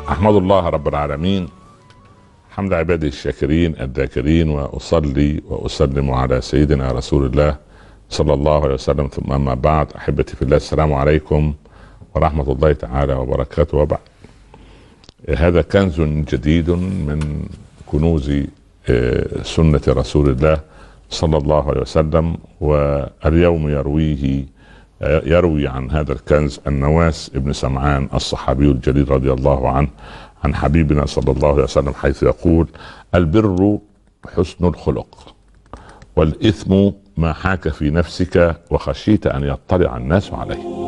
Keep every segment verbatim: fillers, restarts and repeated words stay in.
أحمد الله رب العالمين حمد عباده الشاكرين الذاكرين، وأصلي وأسلم على سيدنا رسول الله صلى الله عليه وسلم، ثم أما بعد. أحبتي في الله، السلام عليكم ورحمة الله تعالى وبركاته. وبعد، هذا كنز جديد من كنوز سنة رسول الله صلى الله عليه وسلم، واليوم يرويه يروي عن هذا الكنز النواس ابن سمعان الصحابي الجليل رضي الله عنه عن حبيبنا صلى الله عليه وسلم، حيث يقول: البر حسن الخلق، والإثم ما حاك في نفسك وخشيت أن يطلع الناس عليه.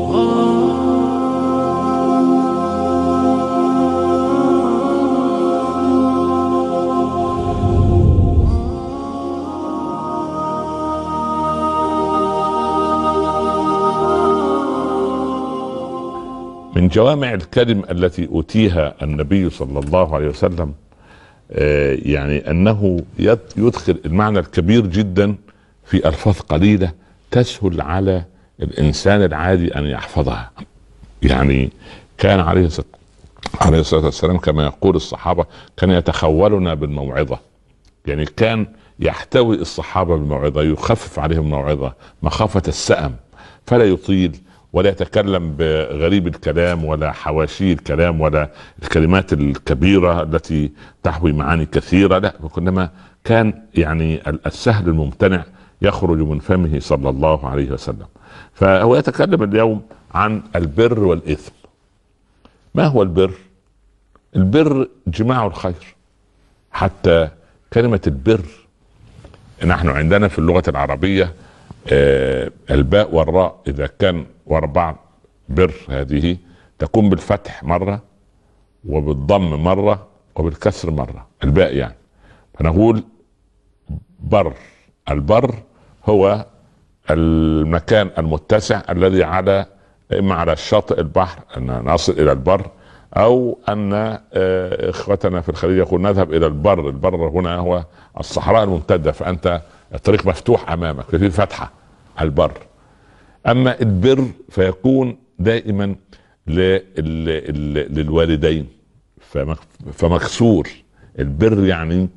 من جوامع الكلم التي أوتيها النبي صلى الله عليه وسلم يعني أنه يدخل المعنى الكبير جدا في ألفاظ قليلة تسهل على الإنسان العادي أن يحفظها. يعني كان عليه الصلاة عليه الصلاة والسلام كما يقول الصحابة كان يتخولنا بالموعظة، يعني كان يحتوي الصحابة بالموعظة، يخفف عليهم الموعظة مخافة السأم، فلا يطيل ولا يتكلم بغريب الكلام ولا حواشي الكلام ولا الكلمات الكبيرة التي تحوي معاني كثيرة، لا، وكلما كان يعني السهل الممتنع يخرج من فمه صلى الله عليه وسلم. فهو يتكلم اليوم عن البر والإثم. ما هو البر؟ البر جماع الخير. حتى كلمة البر نحن عندنا في اللغة العربية آه الباء والراء إذا كان واربع بر هذه تكون بالفتح مرة وبالضم مرة وبالكسر مرة، الباء يعني. فنقول بر. البر هو المكان المتسع الذي على اما على شاطئ البحر ان نصل الى البر، او ان اخوتنا في الخليج يقول نذهب الى البر. البر هنا هو الصحراء الممتدة، فانت الطريق مفتوح امامك في فتحة البر. اما البر فيكون دائما للوالدين، فمكسور. البر يعني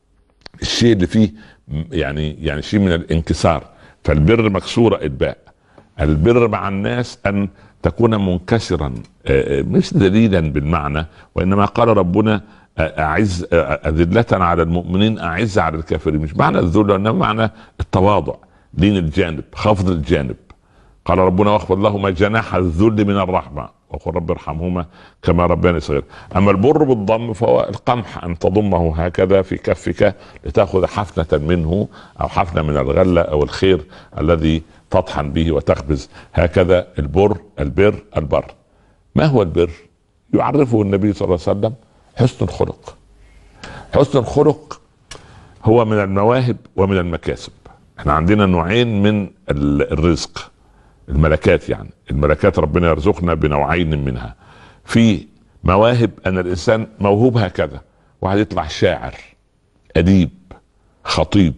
الشيء اللي فيه يعني يعني شيء من الانكسار، فالبر مكسورة الباء. البر مع الناس ان تكون منكسرا، مش دليلا بالمعنى، وانما قال ربنا اعز اذلة على المؤمنين اعز على الكافرين، مش معنى الذل وانما معنى التواضع، لين الجانب، خفض الجانب. قال ربنا: واخفض لهما جناح الذل من الرحمة وقل رب ارحمهما كما ربياني صغير. اما البر بالضم فهو القمح، ان تضمه هكذا في كفك لتاخذ حفنة منه او حفنة من الغلة او الخير الذي تطحن به وتخبز، هكذا البر البر البر. ما هو البر؟ يعرفه النبي صلى الله عليه وسلم: حسن الخلق. حسن الخلق هو من المواهب ومن المكاسب. احنا عندنا نوعين من الرزق، الملكات، يعني الملكات ربنا يرزقنا بنوعين منها. في مواهب ان الانسان موهوب هكذا، واحد يطلع شاعر، اديب، خطيب،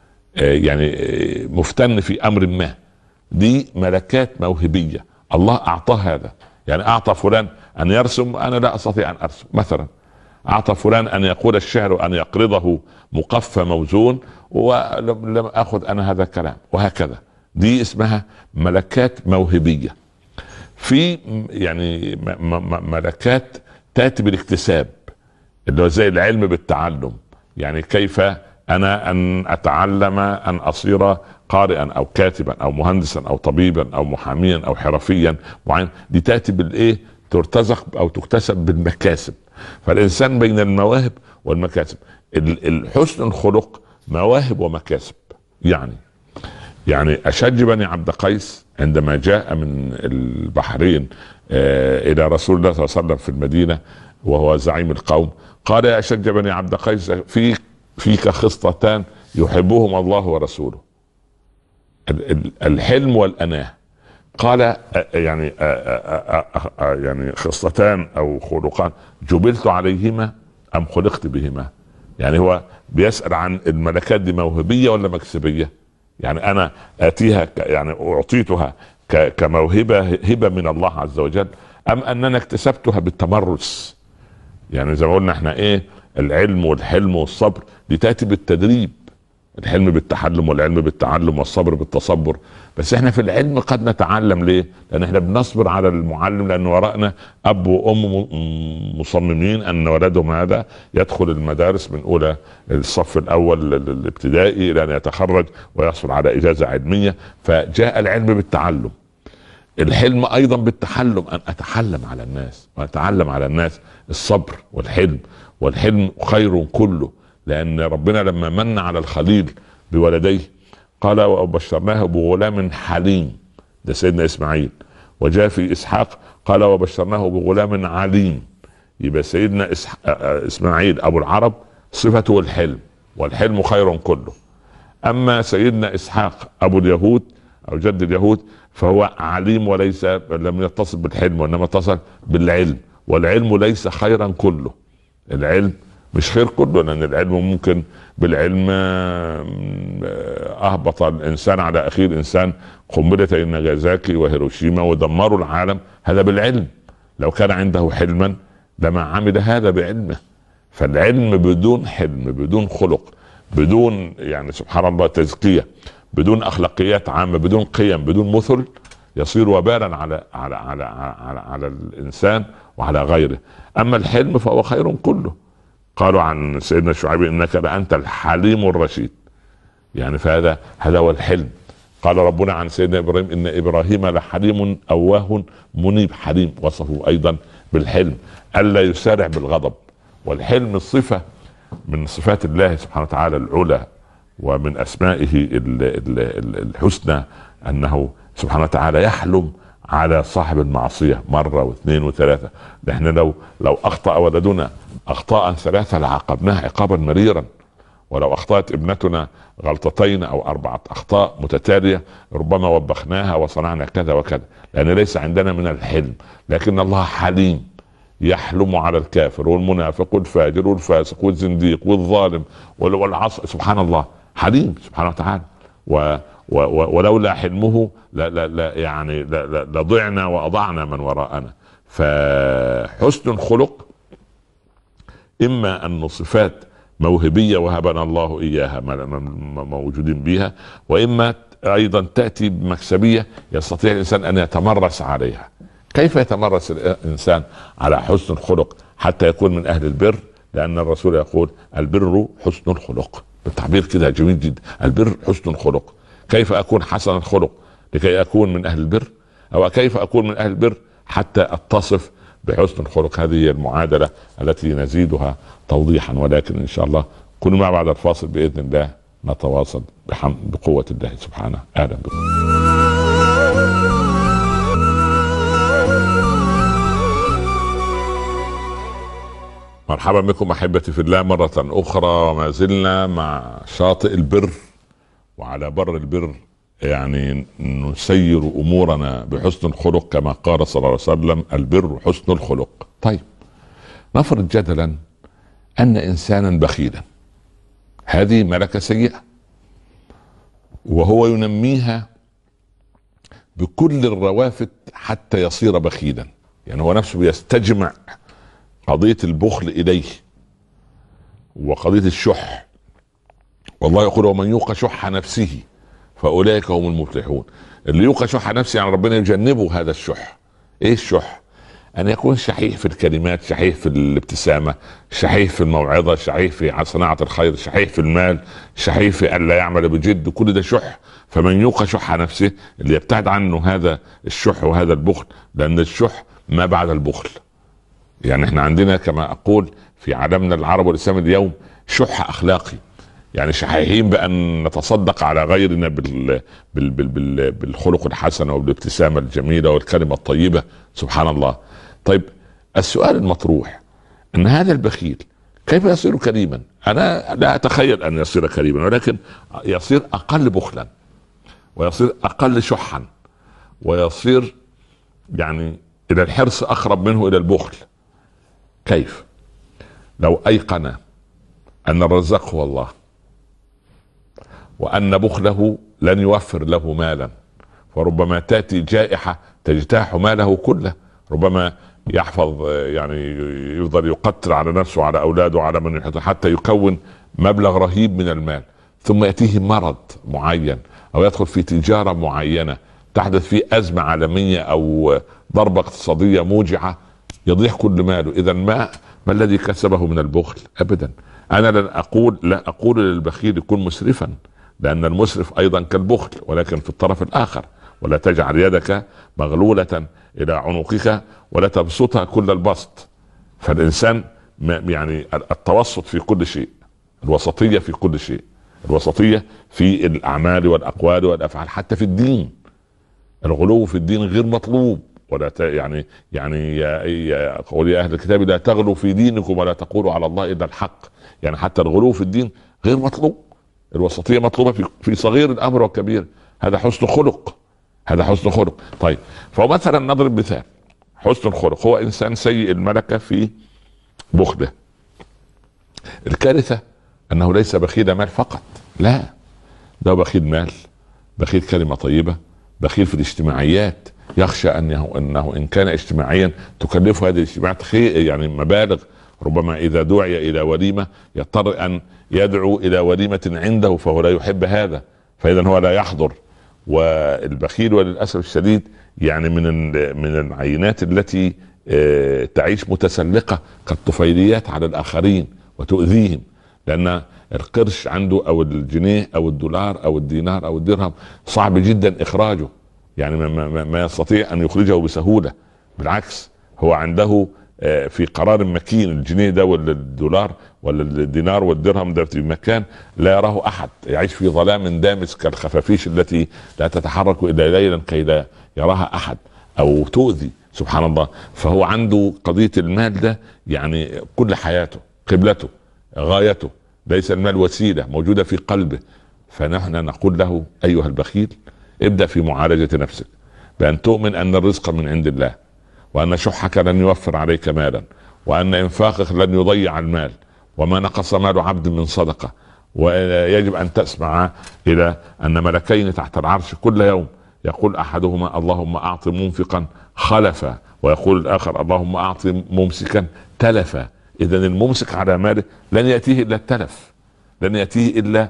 يعني مفتن في امر ما، دي ملكات موهبية الله اعطاه هذا. يعني اعطى فلان ان يرسم، انا لا استطيع ان ارسم مثلا. اعطى فلان ان يقول الشعر وان يقرضه مقفى موزون، ولم اخذ انا هذا الكلام، وهكذا. دي اسمها ملكات موهبية. في يعني ملكات تاتي بالاكتساب، اللي هو زي العلم بالتعلم. يعني كيف انا ان اتعلم ان اصير قارئا او كاتبا او مهندسا او طبيبا او محاميا او حرفيا معين، دي تاتي بالايه؟ ترتزق او تكتسب بالمكاسب. فالانسان بين المواهب والمكاسب. الحسن الخلق مواهب ومكاسب. يعني يعني أشج بني عبد قيس عندما جاء من البحرين آه الى رسول الله صلى الله عليه وسلم في المدينة وهو زعيم القوم، قال: يا أشج بني عبد قيس، فيك فيك خصلتان يحبهما الله ورسوله، الحلم والأناة. قال: يعني يعني خصلتان او خلقان جبلت عليهما ام خلقت بهما؟ يعني هو بيسأل عن الملكات دي موهبية ولا مكسبية؟ يعني انا اتيها يعني اعطيتها كموهبة، هبة من الله عز وجل، ام اننا اكتسبتها بالتمرس؟ يعني زي ما قلنا احنا ايه، العلم والحلم والصبر دي تاتي بالتدريب، الحلم بالتحلم والعلم بالتعلم والصبر بالتصبر. بس احنا في العلم قد نتعلم، ليه؟ لان احنا بنصبر على المعلم، لان وراءنا اب وام مصممين ان ولدهم هذا يدخل المدارس من اولى الصف الاول الابتدائي الى ان يتخرج ويحصل على اجازه علميه. فجاء العلم بالتعلم، الحلم ايضا بالتحلم، ان اتحلم على الناس واتعلم على الناس الصبر والحلم. والحلم خير كله، لان ربنا لما من على الخليل بولديه قال وبشرناه بغلام حليم، ده سيدنا اسماعيل. وجاء في اسحاق قال وبشرناه بغلام عليم. يبقى سيدنا اسماعيل ابو العرب صفته الحلم، والحلم خير كله. اما سيدنا اسحاق ابو اليهود او جد اليهود فهو عليم، وليس لم يتصل بالحلم وانما اتصل بالعلم، والعلم ليس خيرا كله. العلم مش خير كله، لان العلم ممكن بالعلم اهبط الانسان على اخيه الانسان قنبلتي ناجازاكي وهيروشيما ودمروا العالم، هذا بالعلم. لو كان عنده حلما لما عمل هذا بعلمه. فالعلم بدون حلم، بدون خلق، بدون يعني سبحان الله تزكية، بدون اخلاقيات عامة، بدون قيم، بدون مثل، يصير وبالا على على على على, على الانسان وعلى غيره. اما الحلم فهو خير كله. قالوا عن سيدنا شعيب انك لانت الحليم الرشيد، يعني فهذا هذا هو الحلم. قال ربنا عن سيدنا ابراهيم ان ابراهيم لحليم اواه منيب. حليم وصفه ايضا بالحلم، الا يسارع بالغضب. والحلم الصفة من صفات الله سبحانه وتعالى العلى، ومن اسمائه الحسنى انه سبحانه وتعالى يحلم على صاحب المعصية مرة واثنين وثلاثة. نحن لو لو اخطأ ولدنا اخطاء ثلاثة لعاقبناه عقابا مريرا، ولو اخطأت ابنتنا غلطتين او اربعة اخطاء متتالية ربما وبخناها وصنعنا كذا وكذا، لان ليس عندنا من الحلم. لكن الله حليم، يحلم على الكافر والمنافق والفاجر والفاسق والزنديق والظالم والعصر، سبحان الله حليم سبحانه وتعالى. و و ولولا حلمه لا لا لا يعني لضعنا واضعنا من وراءنا. فحسن الخلق اما ان صفات موهبية وهبنا الله اياها موجودين بها، واما ايضا تأتي بمكسبية يستطيع الانسان ان يتمرس عليها. كيف يتمرس الانسان على حسن الخلق حتى يكون من اهل البر؟ لان الرسول يقول البر حسن الخلق، بالتعبير كده جميل جدا، البر حسن الخلق. كيف اكون حسن الخلق لكي اكون من اهل البر؟ او كيف اكون من اهل البر حتى اتصف بحسن الخلق؟ هذه هي المعادلة التي نزيدها توضيحا، ولكن ان شاء الله كونوا مع بعد الفاصل باذن الله نتواصل بقوة الله سبحانه. اهلا بكم. مرحبا بكم احبتي في الله مرة اخرى، وما زلنا مع شاطئ البر، وعلى بر البر يعني نسير امورنا بحسن الخلق كما قال صلى الله عليه وسلم البر حسن الخلق. طيب نفرض جدلا ان انسانا بخيلا، هذه ملكة سيئة، وهو ينميها بكل الروافد حتى يصير بخيلا. يعني هو نفسه يستجمع قضية البخل إليه وقضية الشح، والله يقول ومن يوق شح نفسه فأولئك هم المفلحون. اللي يوق شح نفسه يعني ربنا يجنبه هذا الشح. ايه الشح؟ ان يكون شحيح في الكلمات، شحيح في الابتسامة، شحيح في الموعظة، شحيح في صناعة الخير، شحيح في المال، شحيح في أن لا يعمل بجد، كل ده شح. فمن يوق شح نفسه، اللي يبتعد عنه هذا الشح وهذا البخل، لأن الشح ما بعد البخل. يعني احنا عندنا كما اقول في عالمنا العربي والاسلامي اليوم شح اخلاقي، يعني شحيحين بان نتصدق على غيرنا بال... بال... بال... بال... بالخلق الحسن وبالابتسامة الجميلة والكلمة الطيبة، سبحان الله. طيب السؤال المطروح ان هذا البخيل كيف يصير كريما؟ انا لا اتخيل ان يصير كريما، ولكن يصير اقل بخلا، ويصير اقل شحا، ويصير يعني الى الحرص اقرب منه الى البخل. كيف؟ لو ايقن ان الرزاق هو الله، وان بخله لن يوفر له مالا، فربما تاتي جائحة تجتاح ماله كله. ربما يحفظ يعني يفضل يقتل على نفسه وعلى اولاده وعلى من يحيطه حتى يكون مبلغ رهيب من المال، ثم ياتيه مرض معين او يدخل في تجاره معينه تحدث فيه ازمه عالميه او ضربه اقتصاديه موجعه، يضيع كل ماله. اذا ما ما الذي كسبه من البخل؟ ابدا. انا لن اقول لا اقول للبخيل يكون مسرفا، لان المسرف ايضا كالبخل ولكن في الطرف الاخر. ولا تجعل يدك مغلولة الى عنقك ولا تبسطها كل البسط. فالانسان يعني التوسط في كل شيء، الوسطية في كل شيء، الوسطية في الاعمال والاقوال والافعال، حتى في الدين. الغلو في الدين غير مطلوب. ولا ت... يعني يعني يا, يا قول يا اهل الكتاب لا تغلوا في دينكم ولا تقولوا على الله الا الحق. يعني حتى الغلو في الدين غير مطلوب. الوسطية مطلوبة في, في صغير الامر وكبير. هذا حسن خلق، هذا حسن خلق. طيب، فمثلا نضرب مثال حسن الخلق. هو انسان سيء الملكة في بخله. الكارثة انه ليس بخيل مال فقط، لا، ده بخيل مال، بخيل كلمة طيبة، بخيل في الاجتماعيات. يخشى انه انه ان كان اجتماعيا تكلفه هذه الاجتماعات خير يعني مبالغ. ربما اذا دعي الى وليمة يضطر ان يدعو الى وليمة عنده فهو لا يحب هذا، فاذا هو لا يحضر. والبخيل وللاسف الشديد يعني من من العينات التي تعيش متسلقة كالطفيليات على الاخرين وتؤذيهم، لان القرش عنده او الجنيه او الدولار او الدينار او الدرهم صعب جدا اخراجه. يعني ما, ما, ما يستطيع ان يخرجه بسهولة. بالعكس، هو عنده في قرار مكين. الجنيه ده ولا الدولار ولا الدينار والدرهم ده في مكان لا يراه احد، يعيش في ظلام دامس كالخفافيش التي لا تتحرك الا ليلا كي لا يراها احد او تؤذي. سبحان الله. فهو عنده قضية المال ده يعني كل حياته، قبلته، غايته. ليس المال وسيلة موجودة في قلبه. فنحن نقول له ايها البخيل ابدأ في معالجة نفسك بأن تؤمن أن الرزق من عند الله، وأن شحك لن يوفر عليك مالا، وأن إنفاقك لن يضيع المال، وما نقص مال عبد من صدقة. ويجب أن تسمع إلى أن ملكين تحت العرش كل يوم يقول أحدهما اللهم أعط منفقا خلفا، ويقول الآخر اللهم أعط ممسكا تلفا. إذن الممسك على ماله لن يأتيه إلا التلف، لن يأتيه إلا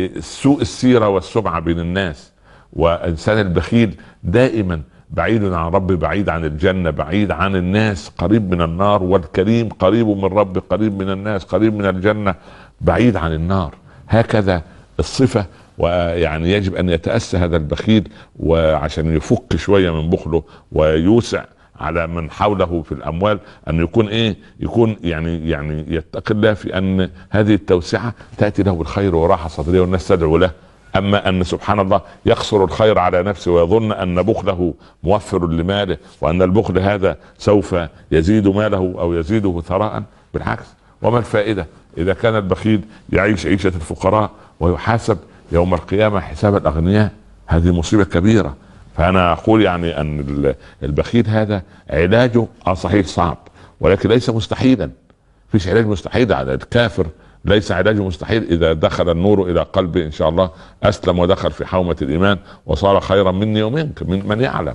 سوء السيرة والسمعة بين الناس. وإنسان البخيل دائما بعيد عن ربه، بعيد عن الجنة، بعيد عن الناس، قريب من النار. والكريم قريب من ربه، قريب من الناس، قريب من الجنة، بعيد عن النار. هكذا الصفة. ويعني يجب أن يتأسى هذا البخيل وعشان يفك شوية من بخله ويوسع على من حوله في الأموال، أن يكون إيه يكون يعني يعني يتقي الله في أن هذه التوسعة تأتي له بالخير وراحة صدرية والناس تدعو له. اما ان سبحان الله يقصر الخير على نفسه ويظن ان بخله موفر لماله، وان البخل هذا سوف يزيد ماله او يزيده ثراء، بالعكس. وما الفائدة اذا كان البخيل يعيش عيشة الفقراء ويحاسب يوم القيامة حساب الاغنياء؟ هذه مصيبة كبيرة. فانا اقول يعني ان البخيل هذا علاجه اه صحيح صعب، ولكن ليس مستحيلا. فيش علاج مستحيل على الكافر، ليس علاجه مستحيل. اذا دخل النور الى قلبه ان شاء الله اسلم ودخل في حومة الايمان وصار خيرا مني ومنك من من يعلم.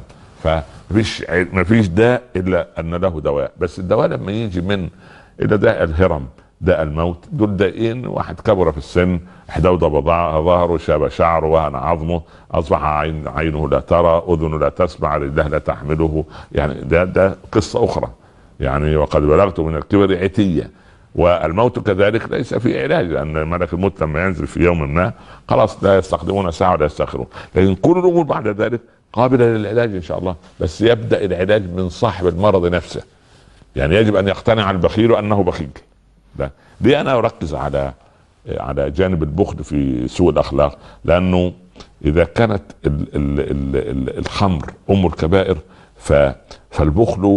فمفيش مفيش داء الا ان له دواء. بس الدواء لما يجي من الى داء الهرم، داء الموت، دول دائين. واحد كبر في السن، احدود ظهره، شاب شعره، وهن عظمه، اصبح عين عينه لا ترى، اذنه لا تسمع، رجله لا تحمله. يعني ده ده قصة اخرى. يعني وقد بلغت من الكبر عتية. والموت كذلك ليس في علاج، لان ملك الموت لما ينزل في يوم ما خلاص لا يستخدمون ساعة ولا يستأخرون. لكن كل الامور بعد ذلك قابلة للعلاج ان شاء الله. بس يبدأ العلاج من صاحب المرض نفسه. يعني يجب ان يقتنع البخيل انه بخيل. ده دي انا اركز على على جانب البخل في سوء الاخلاق، لانه اذا كانت ال ال ال ال الخمر ام الكبائر فالبخل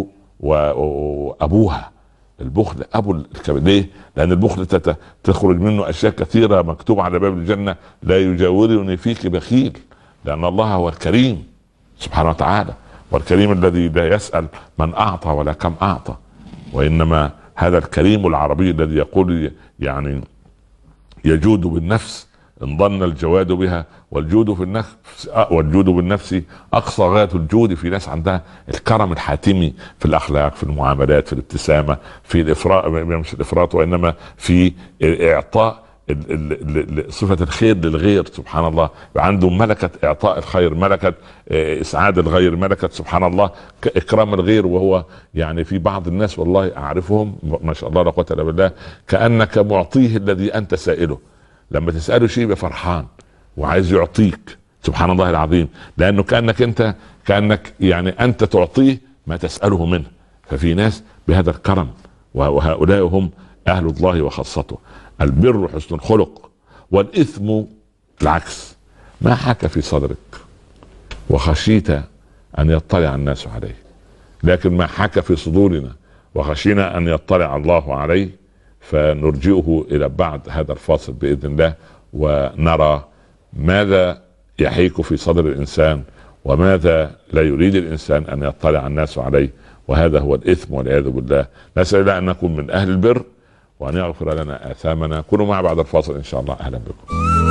وابوها. البخل ابو الكبائر. ليه؟ لان البخل تخرج منه اشياء كثيرة مكتوب على باب الجنة لا يجاورني فيك بخيل، لان الله هو الكريم سبحانه وتعالى، والكريم الذي لا يسأل من اعطى ولا كم اعطى، وانما هذا الكريم العربي الذي يقول يعني يجود بالنفس ان ظن الجواد بها والجود في النفس والجود بالنفس اقصى غايه الجود. في ناس عندها الكرم الحاتمي في الاخلاق، في المعاملات، في الابتسامه، في الافراط، مش الافراط وانما في اعطاء صفة الخير للغير. سبحان الله، عنده ملكة إعطاء الخير، ملكة إسعاد الغير، ملكة سبحان الله إكرام الغير. وهو يعني في بعض الناس والله أعرفهم ما شاء الله لا قوة إلا بالله كأنك معطيه الذي أنت سائله. لما تسأله شيء يبقى فرحان وعايز يعطيك، سبحان الله العظيم، لأنه كأنك أنت كأنك يعني أنت تعطيه ما تسأله منه. ففي ناس بهذا الكرم، وهؤلاء هم أهل الله وخاصته. البر حسن الخلق، والإثم العكس، ما حك في صدرك وخشيت أن يطلع الناس عليه. لكن ما حك في صدورنا وخشينا أن يطلع الله عليه، فنرجئه إلى بعد هذا الفاصل بإذن الله، ونرى ماذا يحيك في صدر الإنسان وماذا لا يريد الإنسان أن يطلع الناس عليه، وهذا هو الإثم والعياذ بالله. نسأل الله أن نكون من أهل البر وأن يغفر لنا آثامنا. كونوا معنا بعد الفاصل إن شاء الله. أهلا بكم.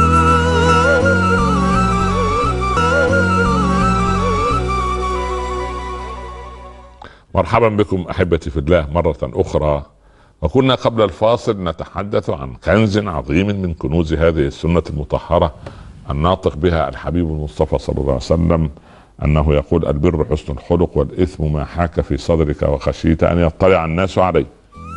مرحبا بكم أحبتي في الله مرة أخرى. وكنا قبل الفاصل نتحدث عن كنز عظيم من كنوز هذه السنة المطهرة الناطق بها الحبيب المصطفى صلى الله عليه وسلم، أنه يقول: البر حسن الخلق، والإثم ما حاك في صدرك وخشيت أن يطلع الناس عليه.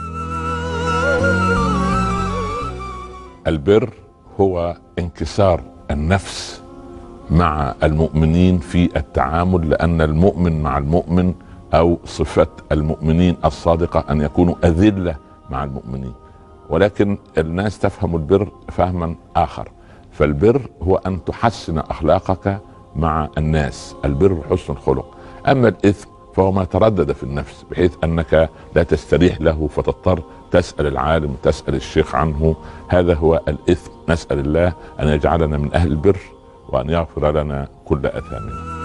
البر هو انكسار النفس مع المؤمنين في التعامل، لأن المؤمن مع المؤمن أو صفة المؤمنين الصادقة أن يكونوا أذلة مع المؤمنين، ولكن الناس تفهم البر فهما آخر. فالبر هو أن تحسن أخلاقك مع الناس، البر حسن الخلق. أما الإثم فهو ما تردد في النفس بحيث أنك لا تستريح له فتضطر تسأل العالم، تسأل الشيخ عنه. هذا هو الإثم. نسأل الله أن يجعلنا من أهل البر وأن يغفر لنا كل أثامنا.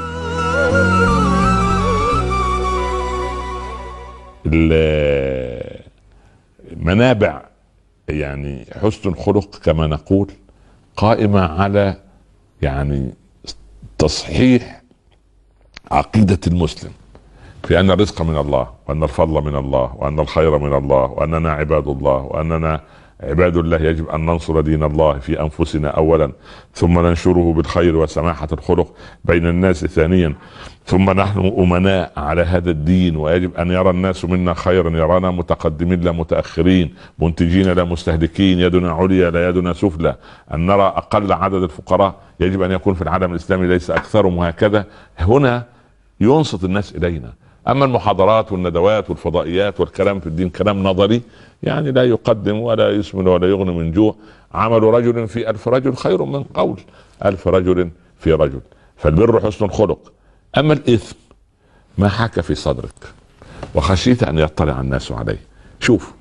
المنابع يعني حسن الخلق كما نقول قائمة على يعني تصحيح عقيدة المسلم في أن الرزق من الله، وأن الفضل من الله، وأن الخير من الله، وأننا عباد الله، وأننا عباد الله يجب أن ننصر دين الله في أنفسنا أولا، ثم ننشره بالخير وسماحة الخلق بين الناس ثانيا، ثم نحن أمناء على هذا الدين، ويجب أن يرى الناس منا خيرا، يرانا متقدمين لا متأخرين، منتجين لا مستهلكين، يدنا عليا لا يدنا سفلى، أن نرى أقل عدد الفقراء يجب أن يكون في العالم الإسلامي ليس أكثرهم، وهكذا. هنا ينصت الناس إلينا. أما المحاضرات والندوات والفضائيات والكلام في الدين كلام نظري يعني لا يقدم ولا يسمن ولا يغني من جوع. عمل رجل في ألف رجل خير من قول ألف رجل في رجل. فالبر حسن الخلق. أما الإثم ما حاك في صدرك وخشيت أن يطلع الناس عليه. شوف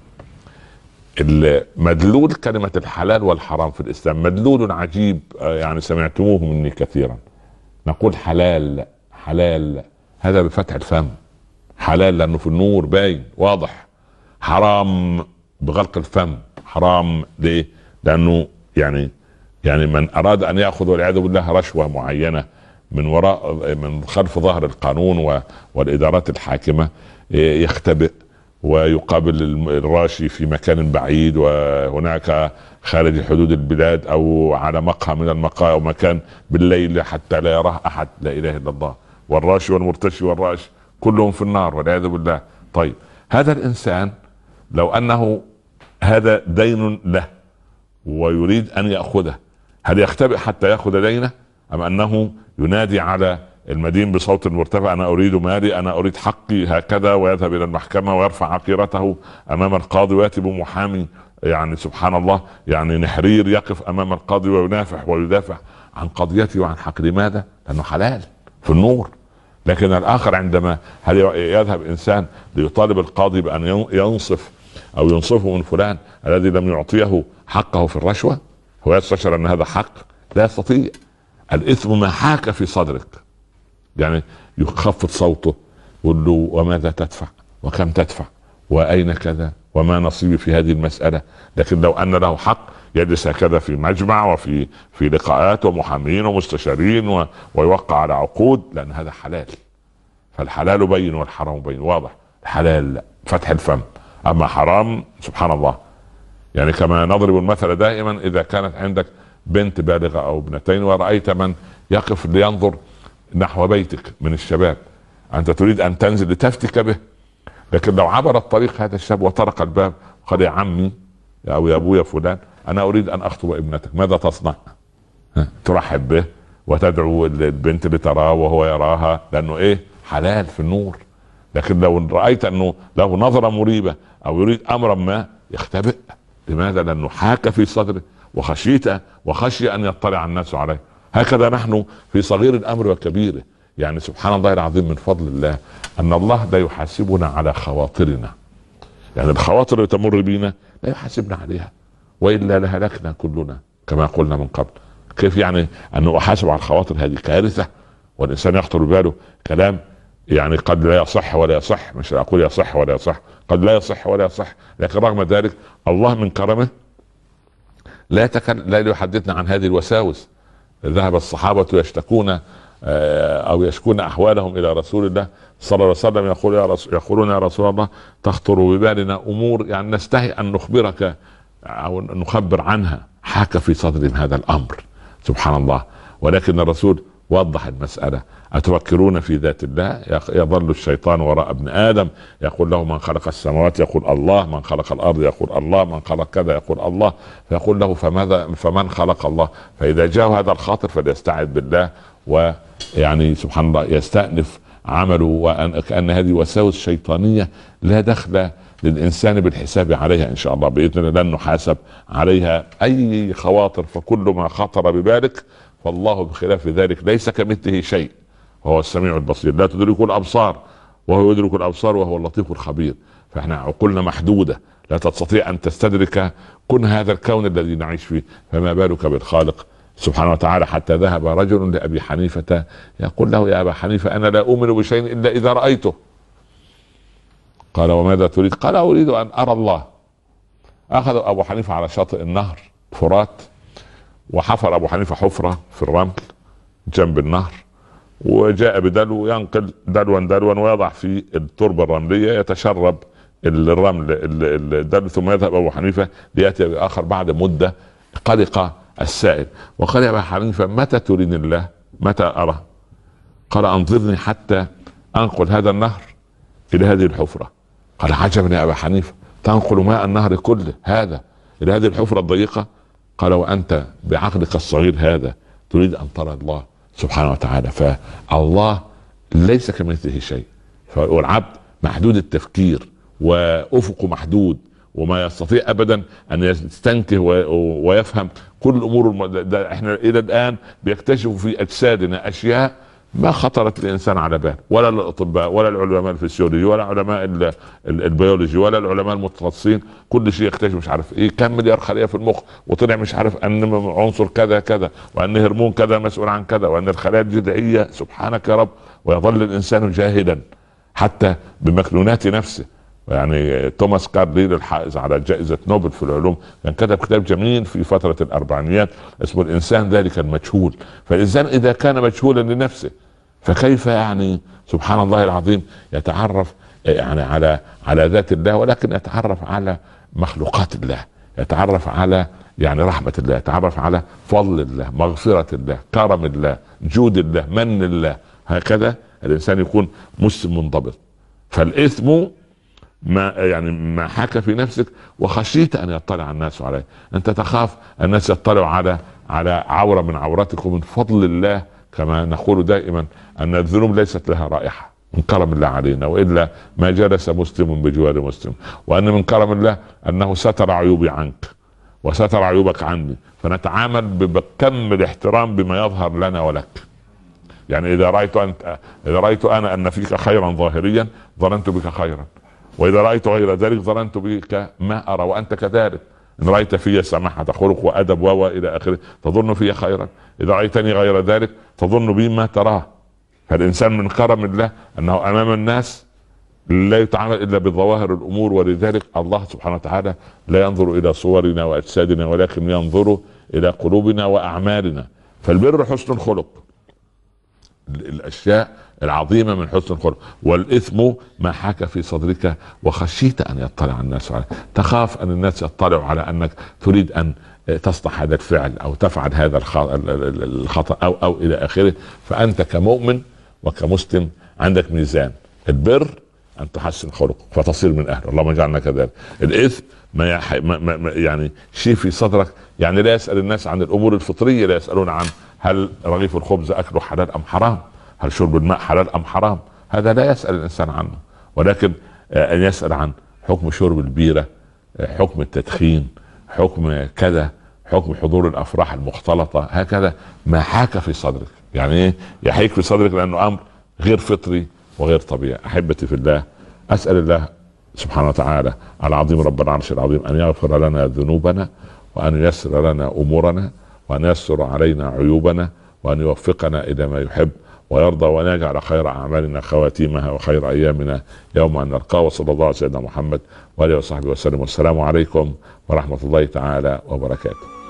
مدلول كلمة الحلال والحرام في الإسلام مدلول عجيب، يعني سمعتموه مني كثيرا. نقول حلال حلال هذا بفتح الفم، حلال لأنه في النور باين واضح. حرام بغلق الفم. حرام ليه؟ لأنه يعني يعني من أراد أن يأخذ والعياذ بالله رشوة معينة من وراء من خلف ظهر القانون والإدارات الحاكمة يختبئ ويقابل الراشي في مكان بعيد، وهناك خارج حدود البلاد أو على مقهى من المقاهي أو مكان بالليل حتى لا يراه أحد. لا إله إلا الله. والراشي والمرتشي والراشي كلهم في النار والعياذ بالله. طيب هذا الإنسان لو أنه هذا دين له ويريد أن يأخذه، هل يختبئ حتى يأخذ دينه، أم أنه ينادي على المدين بصوت مرتفع: أنا أريد مالي، أنا أريد حقي، هكذا، ويذهب إلى المحكمة ويرفع عقيرته أمام القاضي ويأتي بمحامي يعني سبحان الله يعني نحرير يقف أمام القاضي وينافح ويدافع عن قضيته وعن حق؟ لماذا؟ لأنه حلال في النور. لكن الآخر عندما هل يذهب إنسان ليطالب القاضي بأن ينصف أو ينصفه من فلان الذي لم يعطيه حقه في الرشوة؟ هو يستشعر أن هذا حق؟ لا يستطيع. الإثم ما حاك في صدرك، يعني يخفض صوته، يقول له: وماذا تدفع؟ وكم تدفع؟ وأين كذا؟ وما نصيبي في هذه المسألة. لكن لو أن له حق يجلس هكذا في مجمع وفي في لقاءات ومحامين ومستشارين و... ويوقع على عقود، لأن هذا حلال. فالحلال بين والحرام بين، واضح. الحلال فتح الفم، أما حرام سبحان الله. يعني كما نضرب المثل دائما، إذا كانت عندك بنت بالغة أو ابنتين ورأيت من يقف لينظر نحو بيتك من الشباب، أنت تريد أن تنزل لتفتك به، لكن لو عبر الطريق هذا الشاب وطرق الباب قال يا عمي أو يا أبويا فلان أنا أريد أن أخطب ابنتك، ماذا تصنع؟ ترحب به وتدعو البنت لتراه وهو يراها، لأنه إيه؟ حلال في النور. لكن لو رأيت أنه له نظرة مريبة أو يريد أمرا ما يختبئ. لماذا؟ لأنه حاك في صدره وخشيت وخشي أن يطلع الناس عليه. هكذا نحن في صغير الأمر وكبيره. يعني سبحان الله العظيم، من فضل الله أن الله لا يحاسبنا على خواطرنا. يعني الخواطر اللي تمر بينا لا يحاسبنا عليها، وإلا لهلكنا كلنا كما قلنا من قبل. كيف يعني أنه أحاسب على الخواطر؟ هذه كارثة. والإنسان يخطر بباله كلام يعني قد لا يصح ولا يصح، مش أقول يصح ولا يصح، قد لا يصح ولا يصح، لكن رغم ذلك الله من كرمه لا تكن لا يحدثنا عن هذه الوساوس. ذهب الصحابة يشتكون أو يشكون أحوالهم إلى رسول الله صلى الله عليه وسلم، يقول يا رسول يقولون يا رسول الله تخطر ببالنا أمور يعني نستحي أن نخبرك أو نخبر عنها. حاك في صدرهم هذا الأمر سبحان الله. ولكن الرسول وضح المسألة. أتفكرون في ذات الله؟ يظل الشيطان وراء ابن آدم يقول له من خلق السماوات يقول الله، من خلق الأرض يقول الله، من خلق كذا يقول الله، فيقول له فماذا فمن خلق الله؟ فإذا جاء هذا الخاطر فليستعذ بالله، ويعني سبحان الله يستأنف عمله، وكأن هذه وساوس شيطانية لا دخل للإنسان بالحساب عليها إن شاء الله بإذن الله، لن نحاسب عليها. أي خواطر فكل ما خطر ببالك، فالله بخلاف ذلك ليس كمثله شيء وهو السميع البصير. لا تدركه الأبصار وهو يدرك الأبصار وهو اللطيف الخبير. فإحنا عقولنا محدودة لا تستطيع أن تستدرك كن هذا الكون الذي نعيش فيه، فما بالك بالخالق سبحانه وتعالى. حتى ذهب رجل لأبي حنيفة يقول له يا أبا حنيفة أنا لا أؤمن بشيء إلا إذا رأيته. قال وماذا تريد؟ قال أريد أن أرى الله. أخذ أبو حنيفة على شاطئ النهر فرات، وحفر أبو حنيفة حفرة في الرمل جنب النهر، وجاء بدلو ينقل دلوا دلوا ويضع في التربة الرملية يتشرب الرمل الدلو، ثم يذهب أبو حنيفة ليأتي بآخر بعد مدة. قلق السائل وقال يا أبا حنيفة متى تريني الله؟ متى أرى؟ قال أنظرني حتى أنقل هذا النهر إلى هذه الحفرة. قال عجبا يا أبا حنيفة، تنقل ماء النهر كله هذا إلى هذه الحفرة الضيقة؟ قال وأنت بعقلك الصغير هذا تريد أن ترى الله سبحانه وتعالى؟ فالله ليس كمثله شيء، فالعبد محدود التفكير وأفقه محدود، وما يستطيع أبدا أن يستنكه ويفهم كل أمور. احنا إلى الآن بيكتشفوا في أجسادنا أشياء ما خطرت الانسان على بال، ولا الاطباء ولا العلماء الفسيولوجي ولا علماء البيولوجي ولا العلماء المتخصصين. كل شيء يكتشف مش عارف ايه كم مليار خليه في المخ، وطلع مش عارف ان عنصر كذا كذا، وان هرمون كذا مسؤول عن كذا، وان الخلايا الجذعيه. سبحانك يا رب. ويظل الانسان جاهلا حتى بمكنونات نفسه. يعني توماس كارليل الحائز على جائزة نوبل في العلوم كان كتب كتاب جميل في فترة الأربعينيات اسمه الإنسان ذلك المجهول. فالإنسان إذا كان مجهولا لنفسه فكيف يعني سبحان الله العظيم يتعرف يعني على على ذات الله، ولكن يتعرف على مخلوقات الله، يتعرف على يعني رحمة الله، يتعرف على فضل الله، مغفرة الله، كرم الله، جود الله، من الله. هكذا الإنسان يكون مسلم منضبط. فالإثم ما يعني ما حكى في نفسك وخشيت ان يطلع الناس عليه. انت تخاف الناس يطلعوا على على عوره من عوراتك. ومن فضل الله كما نقول دائما ان الذنوب ليست لها رائحه، من كرم الله علينا، والا ما جلس مسلم بجوار مسلم. وان من كرم الله انه ستر عيوبي عنك وستر عيوبك عني، فنتعامل بكم الاحترام بما يظهر لنا ولك. يعني اذا رايت انت اذا رايت انا ان فيك خيرا ظاهريا ظننت بك خيرا، واذا رايت غير ذلك ظننت بك ما ارى، وانت كذلك. ان رايت في سماحه خلق وادب و الى اخره تظن في خيرا، اذا رايتني غير ذلك تظن بي ما تراه. فالانسان من كرم الله انه امام الناس لا يتعامل الا بظواهر الامور، ولذلك الله سبحانه وتعالى لا ينظر الى صورنا واجسادنا ولكن ينظر الى قلوبنا واعمالنا. فالبر حسن الخلق، الاشياء العظيمه من حسن الخلق. والاثم ما حاك في صدرك وخشيت ان يطلع الناس عليه، تخاف ان الناس يطلعوا على انك تريد ان تصنع هذا الفعل او تفعل هذا الخطا او او الى اخره. فانت كمؤمن وكمسلم عندك ميزان، البر ان تحسن خلقك فتصير من اهله، اللهم اجعلنا كذلك. الاثم ما, يح... ما... ما يعني شيء في صدرك، يعني لا يسال الناس عن الامور الفطريه، لا يسالون عن هل رغيف الخبز اكله حلال ام حرام، هل شرب الماء حلال ام حرام، هذا لا يسال الانسان عنه. ولكن ان يسال عن حكم شرب البيره، حكم التدخين، حكم كذا، حكم حضور الافراح المختلطه، هكذا ما حاك في صدرك. يعني ايه يحيك في صدرك؟ لانه امر غير فطري وغير طبيعي. احبتي في الله، اسال الله سبحانه وتعالى العظيم رب العرش العظيم ان يغفر لنا ذنوبنا، وان ييسر لنا امورنا، وان يستر علينا عيوبنا، وان يوفقنا الى ما يحب ويرضى، وان يجعل خير اعمالنا خواتيمها وخير ايامنا يوم ان نلقاه. وصلى الله على سيدنا محمد واله وصحبه وسلم، والسلام عليكم ورحمه الله تعالى وبركاته.